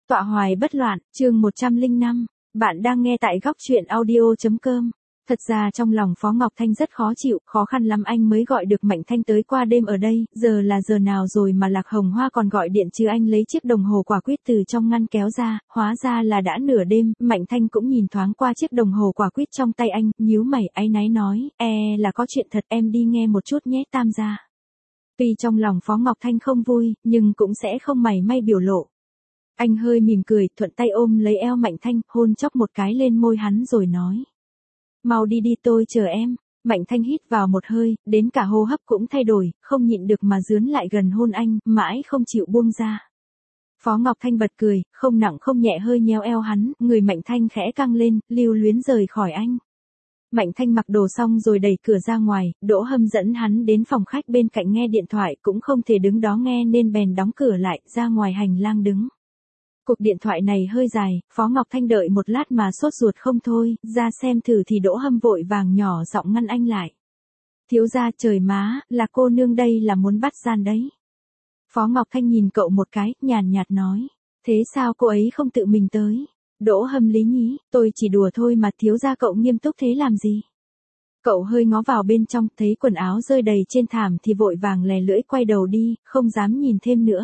Tọa hoài bất loạn, chương 105. Bạn đang nghe tại góc truyện audio.com. Thật ra trong lòng Phó Ngọc Thanh rất khó chịu, khó khăn lắm anh mới gọi được Mạnh Thanh tới qua đêm ở đây, giờ là giờ nào rồi mà Lạc Hồng Hoa còn gọi điện chứ. Anh lấy chiếc đồng hồ quả quýt từ trong ngăn kéo ra, hóa ra là đã nửa đêm. Mạnh Thanh cũng nhìn thoáng qua chiếc đồng hồ quả quýt trong tay anh, nhíu mày áy náy nói, là có chuyện thật, em đi nghe một chút nhé Tam gia. Tuy trong lòng Phó Ngọc Thanh không vui, nhưng cũng sẽ không mảy may biểu lộ. Anh hơi mỉm cười, thuận tay ôm lấy eo Mạnh Thanh, hôn chốc một cái lên môi hắn rồi nói. Mau đi đi, tôi chờ em. Mạnh Thanh hít vào một hơi, đến cả hô hấp cũng thay đổi, không nhịn được mà dướn lại gần hôn anh, mãi không chịu buông ra. Phó Ngọc Thanh bật cười, không nặng không nhẹ hơi nhéo eo hắn, người Mạnh Thanh khẽ căng lên, lưu luyến rời khỏi anh. Mạnh Thanh mặc đồ xong rồi đẩy cửa ra ngoài, Đỗ Hâm dẫn hắn đến phòng khách bên cạnh nghe điện thoại, cũng không thể đứng đó nghe nên bèn đóng cửa lại, ra ngoài hành lang đứng. Cuộc điện thoại này hơi dài, Phó Ngọc Thanh đợi một lát mà sốt ruột không thôi, ra xem thử thì Đỗ Hâm vội vàng nhỏ giọng ngăn anh lại. Thiếu gia, trời má, là cô nương đây là muốn bắt gian đấy. Phó Ngọc Thanh nhìn cậu một cái, nhàn nhạt nói, thế sao cô ấy không tự mình tới? Đỗ Hâm lý nhí, tôi chỉ đùa thôi mà, thiếu gia cậu nghiêm túc thế làm gì? Cậu hơi ngó vào bên trong, thấy quần áo rơi đầy trên thảm thì vội vàng lè lưỡi quay đầu đi, không dám nhìn thêm nữa.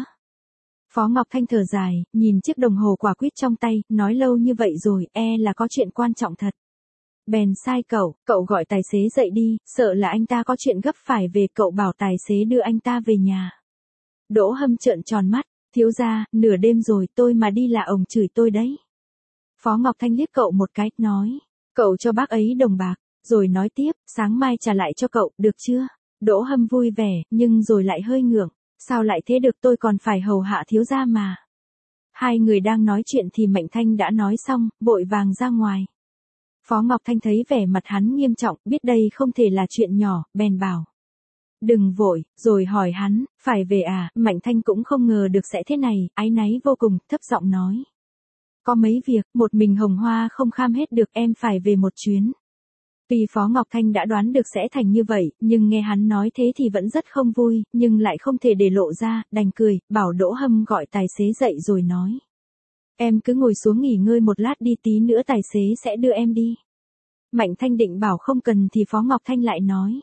Phó Ngọc Thanh thở dài, nhìn chiếc đồng hồ quả quýt trong tay, nói lâu như vậy rồi, là có chuyện quan trọng thật. Bèn sai cậu gọi tài xế dậy đi, sợ là anh ta có chuyện gấp phải về, cậu bảo tài xế đưa anh ta về nhà. Đỗ Hâm trợn tròn mắt, thiếu gia, nửa đêm rồi, tôi mà đi là ông chửi tôi đấy. Phó Ngọc Thanh liếc cậu một cái, nói, cậu cho bác ấy đồng bạc, rồi nói tiếp, sáng mai trả lại cho cậu, được chưa? Đỗ Hâm vui vẻ, nhưng rồi lại hơi ngượng. Sao lại thế được, tôi còn phải hầu hạ thiếu gia mà. Hai người đang nói chuyện thì Mạnh Thanh đã nói xong, vội vàng ra ngoài. Phó Ngọc Thanh thấy vẻ mặt hắn nghiêm trọng, biết đây không thể là chuyện nhỏ, bèn bảo. Đừng vội, rồi hỏi hắn, phải về à? Mạnh Thanh cũng không ngờ được sẽ thế này, áy náy vô cùng, thấp giọng nói. Có mấy việc, một mình Hồng Hoa không kham hết được, em phải về một chuyến. Tuy Phó Ngọc Thanh đã đoán được sẽ thành như vậy, nhưng nghe hắn nói thế thì vẫn rất không vui, nhưng lại không thể để lộ ra, đành cười, bảo Đỗ Hâm gọi tài xế dậy rồi nói. Em cứ ngồi xuống nghỉ ngơi một lát đi, tí nữa tài xế sẽ đưa em đi. Mạnh Thanh định bảo không cần thì Phó Ngọc Thanh lại nói.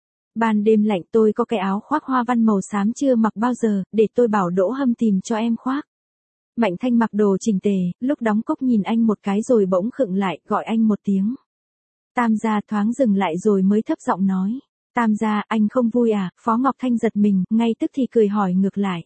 Ban đêm lạnh, tôi có cái áo khoác hoa văn màu xám chưa mặc bao giờ, để tôi bảo Đỗ Hâm tìm cho em khoác. Mạnh Thanh mặc đồ chỉnh tề, lúc đóng cốc nhìn anh một cái rồi bỗng khựng lại, gọi anh một tiếng. Tam gia, thoáng dừng lại rồi mới thấp giọng nói. Tam gia, anh không vui à? Phó Ngọc Thanh giật mình, ngay tức thì cười hỏi ngược lại.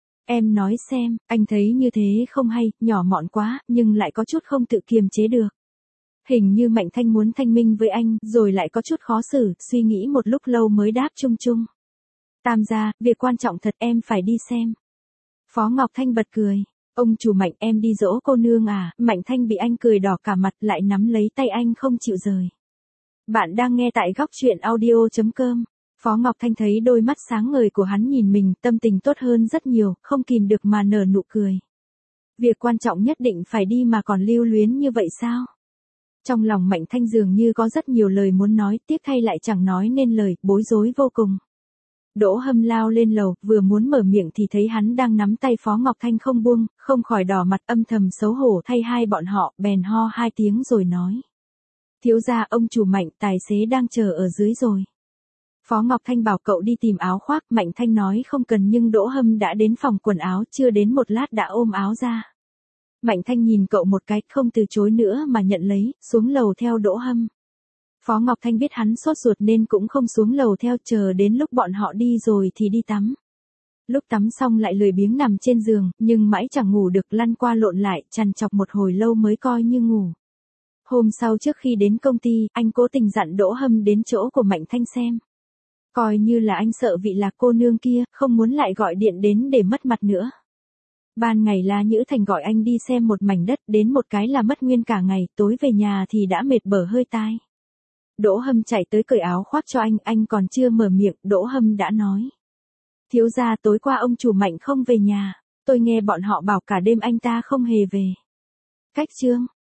Em nói xem, anh thấy như thế không hay, nhỏ mọn quá, nhưng lại có chút không tự kiềm chế được. Hình như Mạnh Thanh muốn thanh minh với anh, rồi lại có chút khó xử, suy nghĩ một lúc lâu mới đáp chung chung. Tam gia, việc quan trọng thật, em phải đi xem. Phó Ngọc Thanh bật cười. Ông chủ Mạnh, em đi dỗ cô nương à? Mạnh Thanh bị anh cười đỏ cả mặt, lại nắm lấy tay anh không chịu rời. Bạn đang nghe tại góc truyện audio.com. Phó Ngọc Thanh thấy đôi mắt sáng ngời của hắn nhìn mình, tâm tình tốt hơn rất nhiều, không kìm được mà nở nụ cười. Việc quan trọng nhất định phải đi mà còn lưu luyến như vậy sao? Trong lòng Mạnh Thanh dường như có rất nhiều lời muốn nói, tiếc thay lại chẳng nói nên lời, bối rối vô cùng. Đỗ Hâm lao lên lầu, vừa muốn mở miệng thì thấy hắn đang nắm tay Phó Ngọc Thanh không buông, không khỏi đỏ mặt, âm thầm xấu hổ thay hai bọn họ, bèn ho hai tiếng rồi nói. Thiếu gia, ông chủ Mạnh, tài xế đang chờ ở dưới rồi. Phó Ngọc Thanh bảo cậu đi tìm áo khoác, Mạnh Thanh nói không cần, nhưng Đỗ Hâm đã đến phòng quần áo, chưa đến một lát đã ôm áo ra. Mạnh Thanh nhìn cậu một cái, không từ chối nữa mà nhận lấy, xuống lầu theo Đỗ Hâm. Phó Ngọc Thanh biết hắn sốt ruột nên cũng không xuống lầu theo, chờ đến lúc bọn họ đi rồi thì đi tắm. Lúc tắm xong lại lười biếng nằm trên giường, nhưng mãi chẳng ngủ được, lăn qua lộn lại, trằn trọc một hồi lâu mới coi như ngủ. Hôm sau trước khi đến công ty, anh cố tình dặn Đỗ Hâm đến chỗ của Mạnh Thanh xem. Coi như là anh sợ vị Lạc cô nương kia, không muốn lại gọi điện đến để mất mặt nữa. Ban ngày La Nhữ Thành gọi anh đi xem một mảnh đất, đến một cái là mất nguyên cả ngày, tối về nhà thì đã mệt bở hơi tai. Đỗ Hâm chạy tới cởi áo khoác cho anh còn chưa mở miệng, Đỗ Hâm đã nói. Thiếu gia, tối qua ông chủ Mạnh không về nhà, tôi nghe bọn họ bảo cả đêm anh ta không hề về. Cách chương.